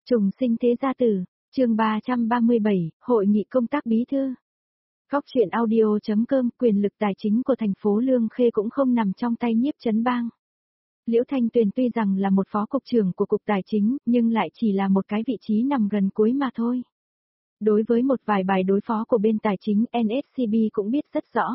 Trùng sinh thế gia tử, chương 337, Hội nghị công tác bí thư. Góc chuyện audio.com, quyền lực tài chính của thành phố Lương Khê cũng không nằm trong tay Nhiếp Chấn Bang. Liễu Thanh Tuyền tuy rằng là một phó cục trưởng của cục tài chính, nhưng lại chỉ là một cái vị trí nằm gần cuối mà thôi. Đối với một vài bài đối phó của bên tài chính, NSCB cũng biết rất rõ.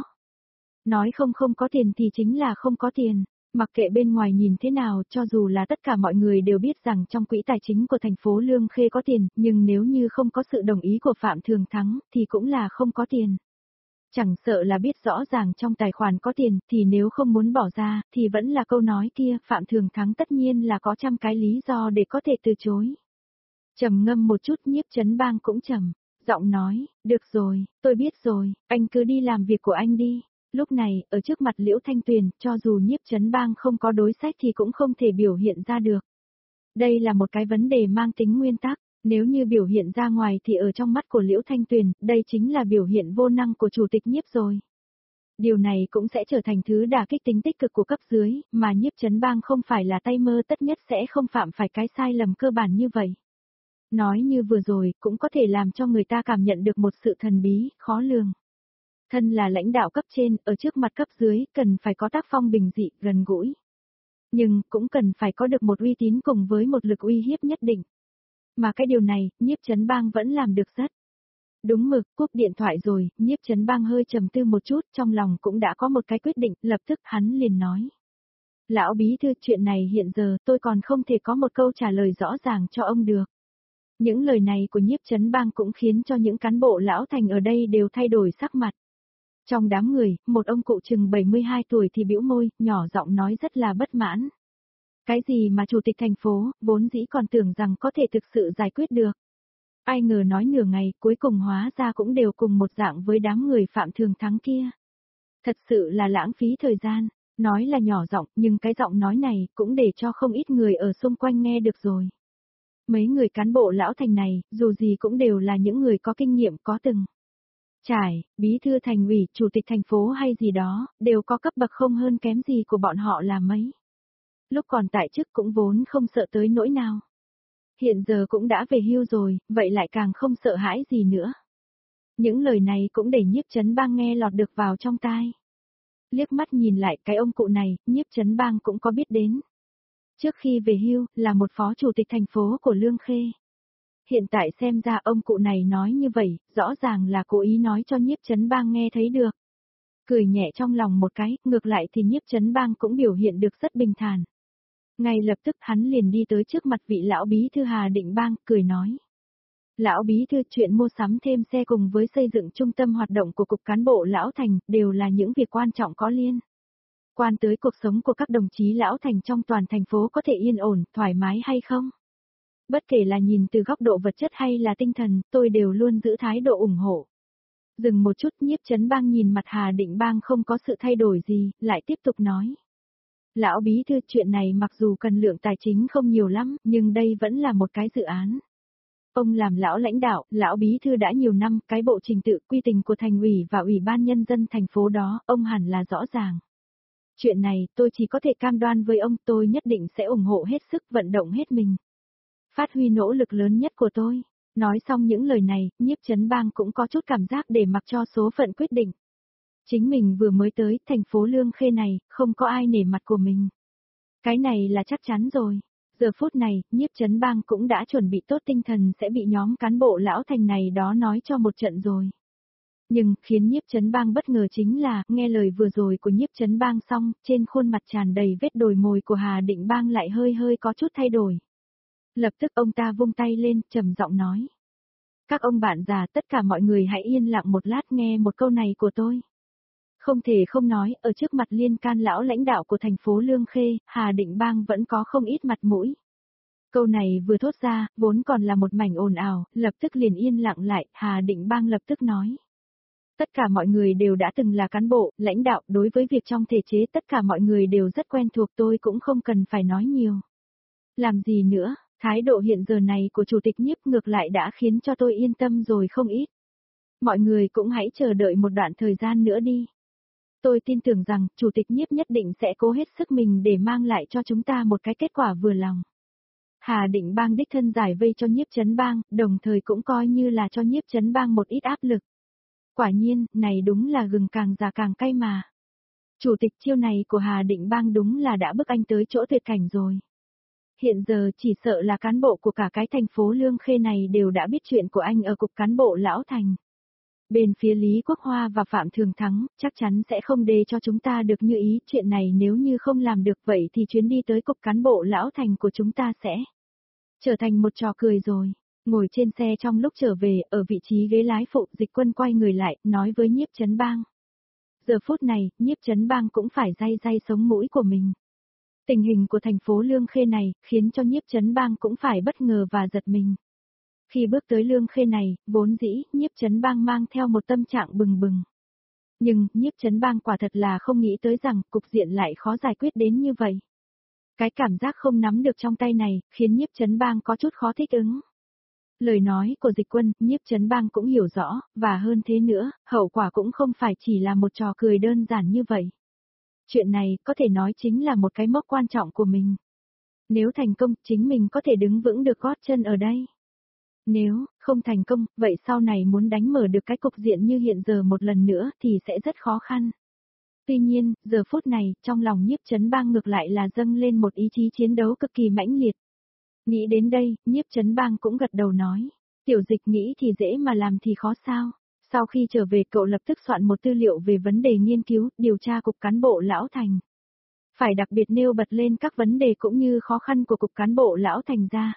Nói không có tiền thì chính là không có tiền. Mặc kệ bên ngoài nhìn thế nào, cho dù là tất cả mọi người đều biết rằng trong quỹ tài chính của thành phố Lương Khê có tiền, nhưng nếu như không có sự đồng ý của Phạm Thường Thắng, thì cũng là không có tiền. Chẳng sợ là biết rõ ràng trong tài khoản có tiền, thì nếu không muốn bỏ ra, thì vẫn là câu nói kia, Phạm Thường Thắng tất nhiên là có trăm cái lý do để có thể từ chối. Trầm ngâm một chút, Nhiếp Chấn Bang cũng trầm giọng nói, được rồi, tôi biết rồi, anh cứ đi làm việc của anh đi. Lúc này, ở trước mặt Liễu Thanh Tuyền, cho dù Nhiếp Chấn Bang không có đối sách thì cũng không thể biểu hiện ra được. Đây là một cái vấn đề mang tính nguyên tắc, nếu như biểu hiện ra ngoài thì ở trong mắt của Liễu Thanh Tuyền, đây chính là biểu hiện vô năng của Chủ tịch Nhiếp rồi. Điều này cũng sẽ trở thành thứ đả kích tính tích cực của cấp dưới, mà Nhiếp Chấn Bang không phải là tay mơ, tất nhất sẽ không phạm phải cái sai lầm cơ bản như vậy. Nói như vừa rồi, cũng có thể làm cho người ta cảm nhận được một sự thần bí, khó lường. Thân là lãnh đạo cấp trên, ở trước mặt cấp dưới, cần phải có tác phong bình dị, gần gũi. Nhưng, cũng cần phải có được một uy tín cùng với một lực uy hiếp nhất định. Mà cái điều này, Nhiếp Chấn Bang vẫn làm được rất đúng mực. Cúp điện thoại rồi, Nhiếp Chấn Bang hơi trầm tư một chút, trong lòng cũng đã có một cái quyết định, lập tức hắn liền nói. Lão bí thư, chuyện này hiện giờ tôi còn không thể có một câu trả lời rõ ràng cho ông được. Những lời này của Nhiếp Chấn Bang cũng khiến cho những cán bộ lão thành ở đây đều thay đổi sắc mặt. Trong đám người, một ông cụ chừng 72 tuổi thì bĩu môi, nhỏ giọng nói rất là bất mãn. Cái gì mà chủ tịch thành phố, vốn dĩ còn tưởng rằng có thể thực sự giải quyết được. Ai ngờ nói nửa ngày, cuối cùng hóa ra cũng đều cùng một dạng với đám người Phạm Thường Thắng kia. Thật sự là lãng phí thời gian, nói là nhỏ giọng, nhưng cái giọng nói này cũng để cho không ít người ở xung quanh nghe được rồi. Mấy người cán bộ lão thành này, dù gì cũng đều là những người có kinh nghiệm, có từng trải, bí thư thành ủy, chủ tịch thành phố hay gì đó, đều có cấp bậc không hơn kém gì của bọn họ là mấy. Lúc còn tại chức cũng vốn không sợ tới nỗi nào. Hiện giờ cũng đã về hưu rồi, vậy lại càng không sợ hãi gì nữa. Những lời này cũng để Nhiếp Chấn Bang nghe lọt được vào trong tai. Liếc mắt nhìn lại cái ông cụ này, Nhiếp Chấn Bang cũng có biết đến. Trước khi về hưu, là một phó chủ tịch thành phố của Lương Khê. Hiện tại xem ra ông cụ này nói như vậy, rõ ràng là cố ý nói cho Nhiếp Chấn Bang nghe thấy được. Cười nhẹ trong lòng một cái, ngược lại thì Nhiếp Chấn Bang cũng biểu hiện được rất bình thản. Ngay lập tức hắn liền đi tới trước mặt vị lão bí thư Hà Định Bang, cười nói. Lão bí thư, chuyện mua sắm thêm xe cùng với xây dựng trung tâm hoạt động của cục cán bộ lão thành, đều là những việc quan trọng có liên quan tới cuộc sống của các đồng chí lão thành trong toàn thành phố có thể yên ổn, thoải mái hay không. Bất kể là nhìn từ góc độ vật chất hay là tinh thần, tôi đều luôn giữ thái độ ủng hộ. Dừng một chút, Nhiếp Chấn Bang nhìn mặt Hà Định Bang không có sự thay đổi gì, lại tiếp tục nói. Lão bí thư, chuyện này mặc dù cần lượng tài chính không nhiều lắm, nhưng đây vẫn là một cái dự án. Ông làm lão lãnh đạo, lão bí thư đã nhiều năm, cái bộ trình tự quy trình của thành ủy và ủy ban nhân dân thành phố đó, ông hẳn là rõ ràng. Chuyện này, tôi chỉ có thể cam đoan với ông, tôi nhất định sẽ ủng hộ hết sức, vận động hết mình. Phát huy nỗ lực lớn nhất của tôi. Nói xong những lời này, Nhiếp Chấn Bang cũng có chút cảm giác để mặc cho số phận quyết định. Chính mình vừa mới tới, thành phố Lương Khê này, không có ai nể mặt của mình. Cái này là chắc chắn rồi. Giờ phút này, Nhiếp Chấn Bang cũng đã chuẩn bị tốt tinh thần sẽ bị nhóm cán bộ lão thành này đó nói cho một trận rồi. Nhưng, khiến Nhiếp Chấn Bang bất ngờ chính là, nghe lời vừa rồi của Nhiếp Chấn Bang xong, trên khuôn mặt tràn đầy vết đồi mồi của Hà Định Bang lại hơi có chút thay đổi. Lập tức ông ta vung tay lên, trầm giọng nói. Các ông bạn già, tất cả mọi người hãy yên lặng một lát nghe một câu này của tôi. Không thể không nói, ở trước mặt liên can lão lãnh đạo của thành phố Lương Khê, Hà Định Bang vẫn có không ít mặt mũi. Câu này vừa thốt ra, vốn còn là một mảnh ồn ào, lập tức liền yên lặng lại, Hà Định Bang lập tức nói. Tất cả mọi người đều đã từng là cán bộ, lãnh đạo, đối với việc trong thể chế tất cả mọi người đều rất quen thuộc, tôi cũng không cần phải nói nhiều. Làm gì nữa, thái độ hiện giờ này của Chủ tịch Nhiếp ngược lại đã khiến cho tôi yên tâm rồi không ít. Mọi người cũng hãy chờ đợi một đoạn thời gian nữa đi. Tôi tin tưởng rằng, Chủ tịch Nhiếp nhất định sẽ cố hết sức mình để mang lại cho chúng ta một cái kết quả vừa lòng. Hà Định Bang đích thân giải vây cho Nhiếp Chấn Bang, đồng thời cũng coi như là cho Nhiếp Chấn Bang một ít áp lực. Quả nhiên, này đúng là gừng càng già càng cay mà. Chủ tịch chiêu này của Hà Định Bang đúng là đã bức anh tới chỗ tuyệt cảnh rồi. Hiện giờ chỉ sợ là cán bộ của cả cái thành phố Lương Khê này đều đã biết chuyện của anh ở cục cán bộ Lão Thành. Bên phía Lý Quốc Hoa và Phạm Thường Thắng chắc chắn sẽ không để cho chúng ta được như ý. Chuyện này nếu như không làm được vậy thì chuyến đi tới cục cán bộ Lão Thành của chúng ta sẽ trở thành một trò cười rồi. Ngồi trên xe trong lúc trở về, ở vị trí ghế lái phụ, Dịch Quân quay người lại, nói với Nhiếp Chấn Bang. Giờ phút này, Nhiếp Chấn Bang cũng phải day day sống mũi của mình. Tình hình của thành phố Lương Khê này, khiến cho Nhiếp Chấn Bang cũng phải bất ngờ và giật mình. Khi bước tới Lương Khê này, vốn dĩ, Nhiếp Chấn Bang mang theo một tâm trạng bừng bừng. Nhưng, Nhiếp Chấn Bang quả thật là không nghĩ tới rằng, cục diện lại khó giải quyết đến như vậy. Cái cảm giác không nắm được trong tay này, khiến Nhiếp Chấn Bang có chút khó thích ứng. Lời nói của Dịch Quân, Nhiếp Chấn Bang cũng hiểu rõ, và hơn thế nữa, hậu quả cũng không phải chỉ là một trò cười đơn giản như vậy. Chuyện này, có thể nói chính là một cái mốc quan trọng của mình. Nếu thành công, chính mình có thể đứng vững được gót chân ở đây. Nếu không thành công, vậy sau này muốn đánh mở được cái cục diện như hiện giờ một lần nữa thì sẽ rất khó khăn. Tuy nhiên, giờ phút này, trong lòng Nhiếp Chấn Bang ngược lại là dâng lên một ý chí chiến đấu cực kỳ mãnh liệt. Nghĩ đến đây, Nhiếp Chấn Bang cũng gật đầu nói. Tiểu Dịch nghĩ thì dễ mà làm thì khó sao. Sau khi trở về cậu lập tức soạn một tư liệu về vấn đề nghiên cứu, điều tra cục cán bộ Lão Thành. Phải đặc biệt nêu bật lên các vấn đề cũng như khó khăn của cục cán bộ Lão Thành ra.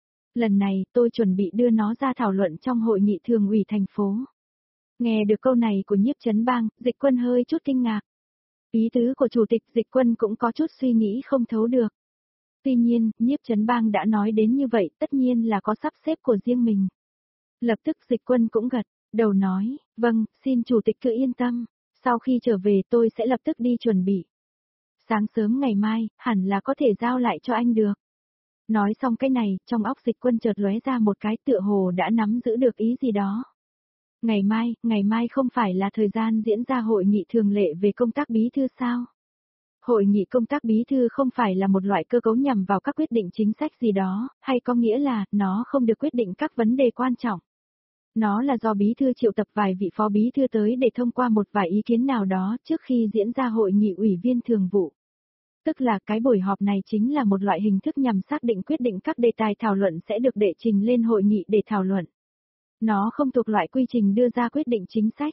Lần này, tôi chuẩn bị đưa nó ra thảo luận trong hội nghị thường ủy thành phố. Nghe được câu này của Nhiếp Chấn Bang, Dịch Quân hơi chút kinh ngạc. Ý tứ của Chủ tịch Dịch Quân cũng có chút suy nghĩ không thấu được. Tuy nhiên, Nhiếp Chấn Bang đã nói đến như vậy, tất nhiên là có sắp xếp của riêng mình. Lập tức Dịch Quân cũng gật đầu nói, vâng, xin Chủ tịch cứ yên tâm, sau khi trở về tôi sẽ lập tức đi chuẩn bị. Sáng sớm ngày mai, hẳn là có thể giao lại cho anh được. Nói xong cái này, trong óc Dịch Quân chợt lóe ra một cái tựa hồ đã nắm giữ được ý gì đó. Ngày mai không phải là thời gian diễn ra hội nghị thường lệ về công tác bí thư sao? Hội nghị công tác bí thư không phải là một loại cơ cấu nhằm vào các quyết định chính sách gì đó, hay có nghĩa là, nó không được quyết định các vấn đề quan trọng. Nó là do bí thư triệu tập vài vị phó bí thư tới để thông qua một vài ý kiến nào đó trước khi diễn ra hội nghị ủy viên thường vụ. Tức là cái buổi họp này chính là một loại hình thức nhằm xác định quyết định các đề tài thảo luận sẽ được đệ trình lên hội nghị để thảo luận. Nó không thuộc loại quy trình đưa ra quyết định chính sách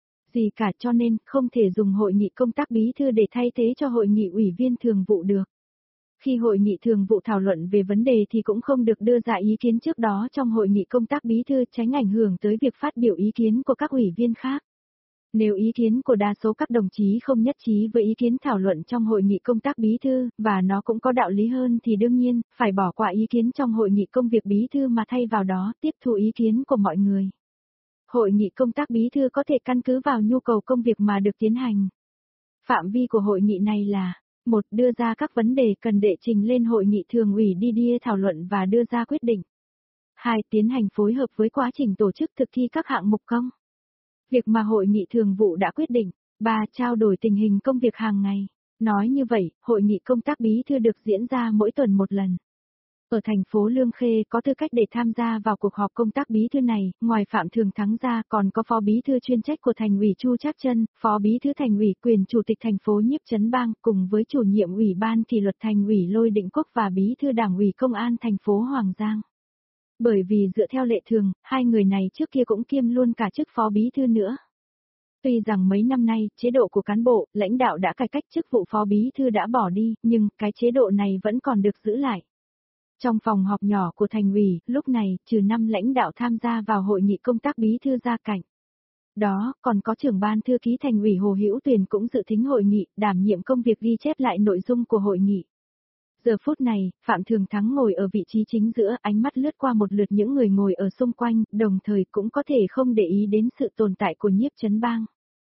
gì cả, cho nên không thể dùng hội nghị công tác bí thư để thay thế cho hội nghị ủy viên thường vụ được. Khi hội nghị thường vụ thảo luận về vấn đề thì cũng không được đưa ra ý kiến trước đó trong hội nghị công tác bí thư, tránh ảnh hưởng tới việc phát biểu ý kiến của các ủy viên khác. Nếu ý kiến của đa số các đồng chí không nhất trí với ý kiến thảo luận trong hội nghị công tác bí thư, và nó cũng có đạo lý hơn thì đương nhiên, phải bỏ qua ý kiến trong hội nghị công việc bí thư mà thay vào đó tiếp thu ý kiến của mọi người. Hội nghị công tác bí thư có thể căn cứ vào nhu cầu công việc mà được tiến hành. Phạm vi của hội nghị này là: 1. Đưa ra các vấn đề cần đệ trình lên hội nghị thường ủy đi thảo luận và đưa ra quyết định. 2. Tiến hành phối hợp với quá trình tổ chức thực thi các hạng mục công việc mà hội nghị thường vụ đã quyết định. 3. Trao đổi tình hình công việc hàng ngày. Nói như vậy, hội nghị công tác bí thư được diễn ra mỗi tuần một lần. Ở thành phố Lương Khê có tư cách để tham gia vào cuộc họp công tác bí thư này, ngoài Phạm Thường Thắng ra còn có phó bí thư chuyên trách của thành ủy Chu Trác Trân, phó bí thư thành ủy quyền chủ tịch thành phố Nhiếp Chấn Bang, cùng với chủ nhiệm ủy ban kỷ luật thành ủy Lôi Định Quốc và bí thư đảng ủy công an thành phố Hoàng Giang. Bởi vì dựa theo lệ thường, hai người này trước kia cũng kiêm luôn cả chức phó bí thư nữa. Tuy rằng mấy năm nay, chế độ của cán bộ, lãnh đạo đã cải cách, chức vụ phó bí thư đã bỏ đi, nhưng cái chế độ này vẫn còn được giữ lại. Trong phòng họp nhỏ của thành ủy, lúc này, trừ 5 lãnh đạo tham gia vào hội nghị công tác bí thư ra cạnh. Đó, còn có trưởng ban thư ký thành ủy Hồ Hữu Tuyền cũng dự thính hội nghị, đảm nhiệm công việc ghi chép lại nội dung của hội nghị. Giờ phút này, Phạm Thường Thắng ngồi ở vị trí chính giữa, ánh mắt lướt qua một lượt những người ngồi ở xung quanh, đồng thời cũng có thể không để ý đến sự tồn tại của Nhiếp Chấn Bang.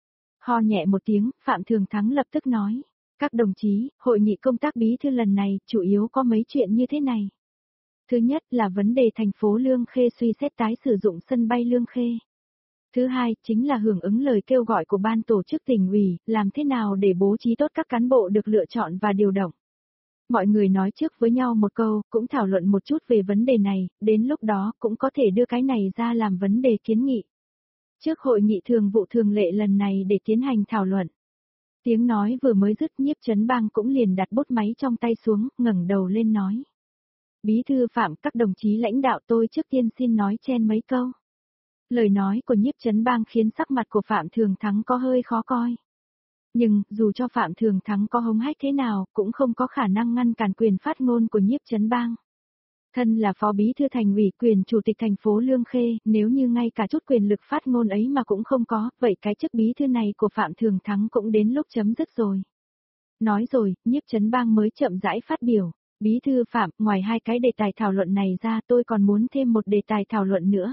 Ho nhẹ một tiếng, Phạm Thường Thắng lập tức nói: Các đồng chí, hội nghị công tác bí thư lần này, chủ yếu có mấy chuyện như thế này. Thứ nhất là vấn đề thành phố Lương Khê suy xét tái sử dụng sân bay Lương Khê. Thứ hai, chính là hưởng ứng lời kêu gọi của ban tổ chức tỉnh ủy, làm thế nào để bố trí tốt các cán bộ được lựa chọn và điều động. Mọi người nói trước với nhau một câu, cũng thảo luận một chút về vấn đề này, đến lúc đó cũng có thể đưa cái này ra làm vấn đề kiến nghị. Trước hội nghị thường vụ thường lệ lần này để tiến hành thảo luận. Tiếng nói vừa mới dứt, Nhiếp Chấn Bang cũng liền đặt bút máy trong tay xuống, ngẩng đầu lên nói. Bí thư Phạm, các đồng chí lãnh đạo, tôi trước tiên xin nói chen mấy câu. Lời nói của Nhiếp Chấn Bang khiến sắc mặt của Phạm Thường Thắng có hơi khó coi. Nhưng, dù cho Phạm Thường Thắng có hống hách thế nào, cũng không có khả năng ngăn cản quyền phát ngôn của Nhiếp Chấn Bang. Thân là phó bí thư thành ủy, quyền chủ tịch thành phố Lương Khê, nếu như ngay cả chút quyền lực phát ngôn ấy mà cũng không có, vậy cái chức bí thư này của Phạm Thường Thắng cũng đến lúc chấm dứt rồi. Nói rồi, Nhiếp Chấn Bang mới chậm rãi phát biểu. Bí thư Phạm, ngoài hai cái đề tài thảo luận này ra, tôi còn muốn thêm một đề tài thảo luận nữa.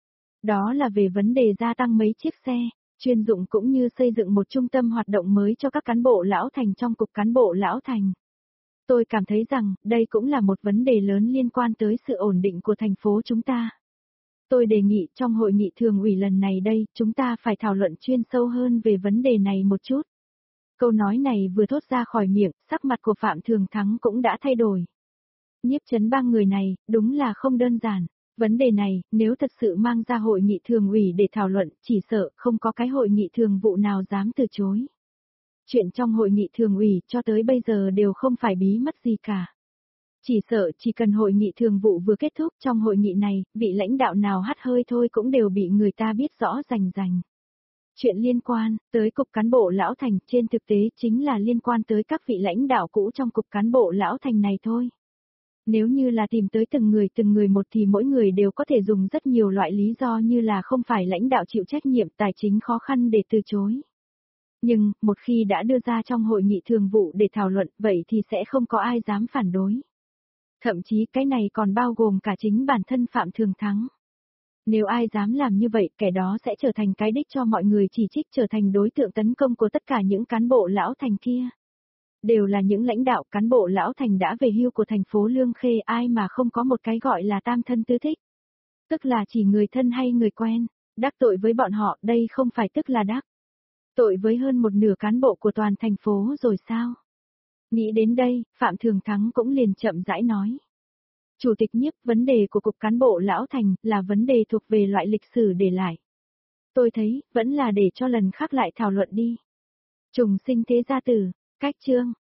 Đó là về vấn đề gia tăng mấy chiếc xe chuyên dụng cũng như xây dựng một trung tâm hoạt động mới cho các cán bộ lão thành trong cục cán bộ lão thành. Tôi cảm thấy rằng, đây cũng là một vấn đề lớn liên quan tới sự ổn định của thành phố chúng ta. Tôi đề nghị trong hội nghị thường ủy lần này đây, chúng ta phải thảo luận chuyên sâu hơn về vấn đề này một chút. Câu nói này vừa thốt ra khỏi miệng, sắc mặt của Phạm Thường Thắng cũng đã thay đổi. Nhiếp Chấn Bang người này, đúng là không đơn giản. Vấn đề này, nếu thật sự mang ra hội nghị thường ủy để thảo luận, chỉ sợ không có cái hội nghị thường vụ nào dám từ chối. Chuyện trong hội nghị thường ủy cho tới bây giờ đều không phải bí mật gì cả. Chỉ sợ chỉ cần hội nghị thường vụ vừa kết thúc trong hội nghị này, vị lãnh đạo nào hắt hơi thôi cũng đều bị người ta biết rõ rành rành. Chuyện liên quan tới cục cán bộ lão thành trên thực tế chính là liên quan tới các vị lãnh đạo cũ trong cục cán bộ lão thành này thôi. Nếu như là tìm tới từng người một thì mỗi người đều có thể dùng rất nhiều loại lý do như là không phải lãnh đạo chịu trách nhiệm tài chính khó khăn để từ chối. Nhưng, một khi đã đưa ra trong hội nghị thường vụ để thảo luận vậy thì sẽ không có ai dám phản đối. Thậm chí cái này còn bao gồm cả chính bản thân Phạm Thường Thắng. Nếu ai dám làm như vậy, kẻ đó sẽ trở thành cái đích cho mọi người chỉ trích, trở thành đối tượng tấn công của tất cả những cán bộ lão thành kia. Đều là những lãnh đạo cán bộ lão thành đã về hưu của thành phố Lương Khê, ai mà không có một cái gọi là tam thân tứ thích. Tức là chỉ người thân hay người quen, đắc tội với bọn họ đây không phải tức là đắc tội với hơn một nửa cán bộ của toàn thành phố rồi sao? Nghĩ đến đây, Phạm Thường Thắng cũng liền chậm rãi nói. Chủ tịch Nhiếp, vấn đề của cục cán bộ lão thành là vấn đề thuộc về loại lịch sử để lại. Tôi thấy, vẫn là để cho lần khác lại thảo luận đi. Trùng sinh thế gia tử, cách chương.